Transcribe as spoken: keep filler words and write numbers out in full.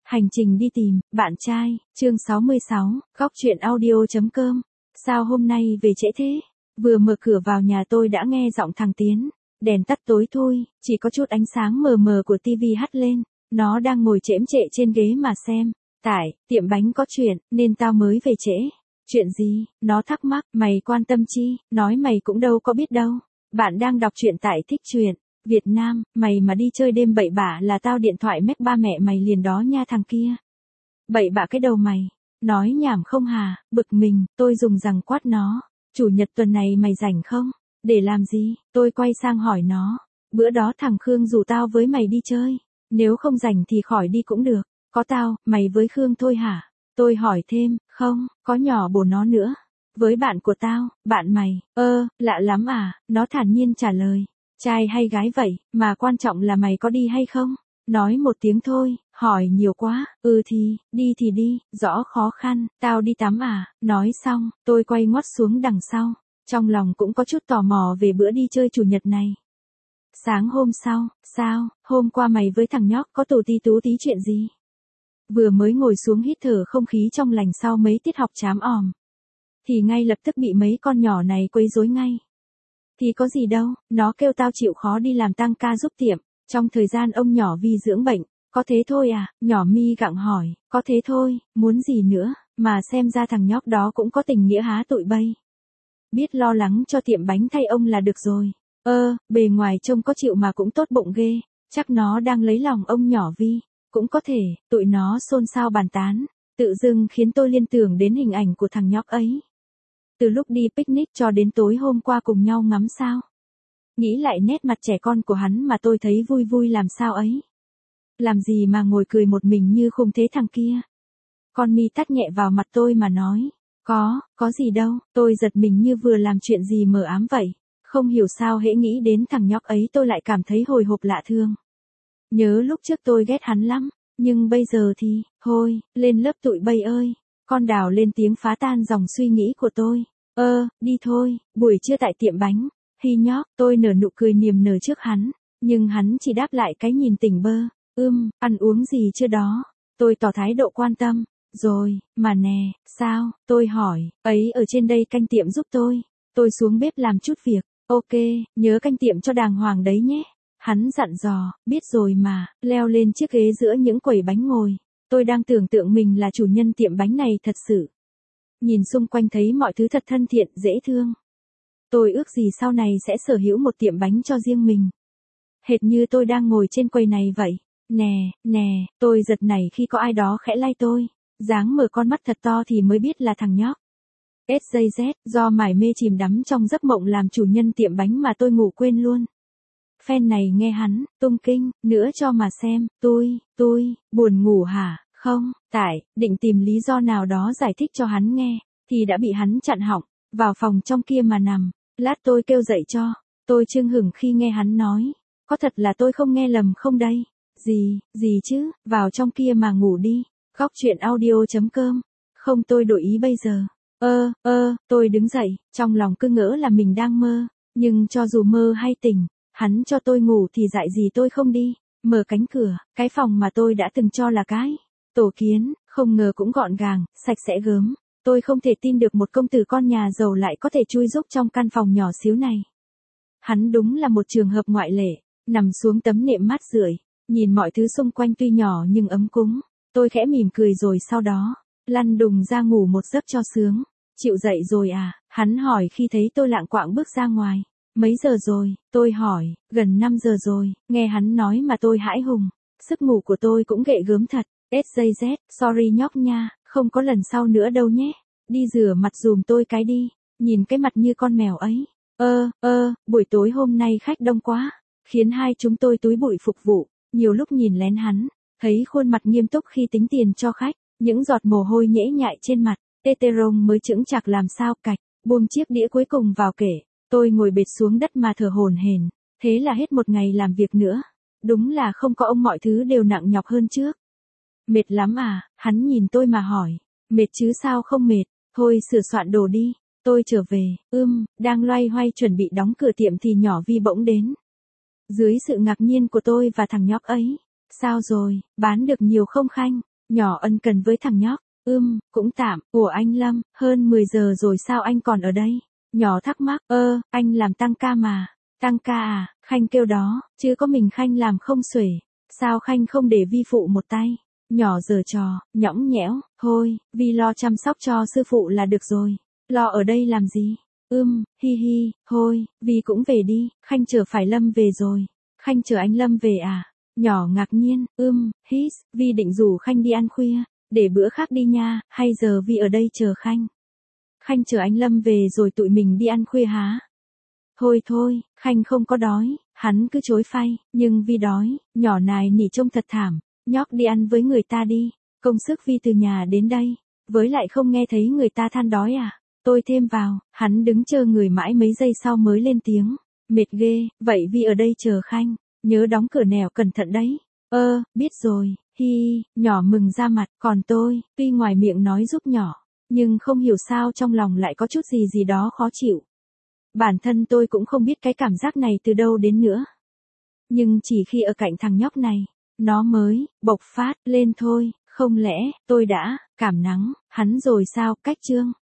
Hành trình đi tìm, bạn trai, chương sáu mươi sáu, góc truyện audio.com. Sao hôm nay về trễ thế? Vừa mở cửa vào nhà tôi đã nghe giọng thằng Tiến. Đèn tắt tối thui, chỉ có chút ánh sáng mờ mờ của tivi hắt lên. Nó đang ngồi chễm chệ trên ghế mà xem. Tại, tiệm bánh có chuyện, nên tao mới về trễ. Chuyện gì? Nó thắc mắc, mày quan tâm chi? Nói mày cũng đâu có biết đâu. Bạn đang đọc truyện tại Thích Truyện Việt Nam, mày mà đi chơi đêm bậy bạ là tao điện thoại mách ba mẹ mày liền đó nha thằng kia. Bậy bạ cái đầu mày, nói nhảm không hà, bực mình, tôi dùng rằng quát nó. Chủ nhật tuần này mày rảnh không? Để làm gì? Tôi quay sang hỏi nó. Bữa đó thằng Khương rủ tao với mày đi chơi. Nếu không rảnh thì khỏi đi cũng được. Có tao, mày với Khương thôi hả? Tôi hỏi thêm, không, có nhỏ bồ nó nữa. Với bạn của tao, bạn mày, ơ, lạ lắm à, nó thản nhiên trả lời. Trai hay gái vậy, mà quan trọng là mày có đi hay không? Nói một tiếng thôi, hỏi nhiều quá, ừ thì, đi thì đi, rõ khó khăn, tao đi tắm à, nói xong, tôi quay ngoắt xuống đằng sau, trong lòng cũng có chút tò mò về bữa đi chơi chủ nhật này. Sáng hôm sau, sao, hôm qua mày với thằng nhóc có tù tí tú tí chuyện gì? Vừa mới ngồi xuống hít thở không khí trong lành sau mấy tiết học chám òm, thì ngay lập tức bị mấy con nhỏ này quấy rối ngay. Thì có gì đâu, nó kêu tao chịu khó đi làm tăng ca giúp tiệm, trong thời gian ông nhỏ Vi dưỡng bệnh, có thế thôi à, nhỏ Mi gặng hỏi, có thế thôi, muốn gì nữa, mà xem ra thằng nhóc đó cũng có tình nghĩa há tụi bay. Biết lo lắng cho tiệm bánh thay ông là được rồi, ơ, bề ngoài trông có chịu mà cũng tốt bụng ghê, chắc nó đang lấy lòng ông nhỏ Vi, cũng có thể, tụi nó xôn xao bàn tán, tự dưng khiến tôi liên tưởng đến hình ảnh của thằng nhóc ấy. Từ lúc đi picnic cho đến tối hôm qua cùng nhau ngắm sao. Nghĩ lại nét mặt trẻ con của hắn mà tôi thấy vui vui làm sao ấy. Làm gì mà ngồi cười một mình như khùng thế thằng kia. Con Mi tát nhẹ vào mặt tôi mà nói. Có, có gì đâu, tôi giật mình như vừa làm chuyện gì mờ ám vậy. Không hiểu sao hễ nghĩ đến thằng nhóc ấy tôi lại cảm thấy hồi hộp lạ thương. Nhớ lúc trước tôi ghét hắn lắm, nhưng bây giờ thì, thôi, lên lớp tụi bay ơi. Con Đào lên tiếng phá tan dòng suy nghĩ của tôi. Ơ, đi thôi, buổi trưa tại tiệm bánh. Hi nhóc, tôi nở nụ cười niềm nở trước hắn. Nhưng hắn chỉ đáp lại cái nhìn tỉnh bơ. Ưm, ăn uống gì chưa đó? Tôi tỏ thái độ quan tâm. Rồi, mà nè, sao? Tôi hỏi, ấy ở trên đây canh tiệm giúp tôi. Tôi xuống bếp làm chút việc. Ok, nhớ canh tiệm cho đàng hoàng đấy nhé. Hắn dặn dò, biết rồi mà, leo lên chiếc ghế giữa những quầy bánh ngồi. Tôi đang tưởng tượng mình là chủ nhân tiệm bánh này thật sự. Nhìn xung quanh thấy mọi thứ thật thân thiện, dễ thương. Tôi ước gì sau này sẽ sở hữu một tiệm bánh cho riêng mình. Hệt như tôi đang ngồi trên quầy này vậy. Nè, nè, tôi giật nảy khi có ai đó khẽ lay tôi. Dáng mở con mắt thật to thì mới biết là thằng nhóc. ét gi dét, do mải mê chìm đắm trong giấc mộng làm chủ nhân tiệm bánh mà tôi ngủ quên luôn. Fan này nghe hắn, tung kinh, nữa cho mà xem, tôi, tôi, buồn ngủ hả, không, tại, định tìm lý do nào đó giải thích cho hắn nghe, thì đã bị hắn chặn họng, vào phòng trong kia mà nằm, lát tôi kêu dậy cho, tôi chưng hửng khi nghe hắn nói, có thật là tôi không nghe lầm không đây, gì, gì chứ, vào trong kia mà ngủ đi, góc truyện audio.com, không tôi đổi ý bây giờ, ơ, ơ, tôi đứng dậy, trong lòng cứ ngỡ là mình đang mơ, nhưng cho dù mơ hay tỉnh, hắn cho tôi ngủ thì dại gì tôi không đi, mở cánh cửa, cái phòng mà tôi đã từng cho là cái tổ kiến, không ngờ cũng gọn gàng, sạch sẽ gớm. Tôi không thể tin được một công tử con nhà giàu lại có thể chui rúc trong căn phòng nhỏ xíu này. Hắn đúng là một trường hợp ngoại lệ, nằm xuống tấm nệm mát rượi, nhìn mọi thứ xung quanh tuy nhỏ nhưng ấm cúng. Tôi khẽ mỉm cười rồi sau đó, lăn đùng ra ngủ một giấc cho sướng. Chịu dậy rồi à, hắn hỏi khi thấy tôi lạng quạng bước ra ngoài. Mấy giờ rồi, tôi hỏi, gần năm giờ rồi, nghe hắn nói mà tôi hãi hùng. Sức ngủ của tôi cũng ghệ gớm thật. ét gi dét, sorry nhóc nha, không có lần sau nữa đâu nhé. Đi rửa mặt dùm tôi cái đi, nhìn cái mặt như con mèo ấy. Ơ, ơ, buổi tối hôm nay khách đông quá, khiến hai chúng tôi túi bụi phục vụ. Nhiều lúc nhìn lén hắn, thấy khuôn mặt nghiêm túc khi tính tiền cho khách, những giọt mồ hôi nhễ nhại trên mặt. Tê tê rông mới chững chạc làm sao cạch, buông chiếc đĩa cuối cùng vào kệ. Tôi ngồi bệt xuống đất mà thở hổn hển, thế là hết một ngày làm việc nữa. Đúng là không có ông mọi thứ đều nặng nhọc hơn trước. Mệt lắm à, hắn nhìn tôi mà hỏi. Mệt chứ sao không mệt, thôi sửa soạn đồ đi. Tôi trở về, ưm, đang loay hoay chuẩn bị đóng cửa tiệm thì nhỏ Vi bỗng đến. Dưới sự ngạc nhiên của tôi và thằng nhóc ấy. Sao rồi, bán được nhiều không Khanh? Nhỏ ân cần với thằng nhóc, ưm, cũng tạm, ủa anh Lâm, hơn mười giờ rồi sao anh còn ở đây? Nhỏ thắc mắc, ơ, anh làm tăng ca mà. Tăng ca à, Khanh kêu đó, chứ có mình Khanh làm không xuể. Sao Khanh không để Vi phụ một tay? Nhỏ giở trò, nhõng nhẽo, thôi, Vi lo chăm sóc cho sư phụ là được rồi. Lo ở đây làm gì? Ưm, hi hi, thôi, Vi cũng về đi, Khanh chờ phải Lâm về rồi. Khanh chờ anh Lâm về à? Nhỏ ngạc nhiên, ưm, hít, Vi định rủ Khanh đi ăn khuya, để bữa khác đi nha, hay giờ Vi ở đây chờ Khanh. Khanh chờ anh Lâm về rồi tụi mình đi ăn khuya hả? Thôi thôi, Khanh không có đói, hắn cứ chối phay, nhưng Vi đói, nhỏ nài nỉ trông thật thảm, nhóc đi ăn với người ta đi, công sức Vi từ nhà đến đây, với lại không nghe thấy người ta than đói à? Tôi thêm vào, hắn đứng chờ người mãi mấy giây sau mới lên tiếng, mệt ghê, vậy Vi ở đây chờ Khanh, nhớ đóng cửa nẻo cẩn thận đấy. Ơ, biết rồi, hi, nhỏ mừng ra mặt, còn tôi, tuy ngoài miệng nói giúp nhỏ, nhưng không hiểu sao trong lòng lại có chút gì gì đó khó chịu. Bản thân tôi cũng không biết cái cảm giác này từ đâu đến nữa. Nhưng chỉ khi ở cạnh thằng nhóc này, nó mới bộc phát lên thôi, không lẽ tôi đã cảm nắng hắn rồi sao? Cách chương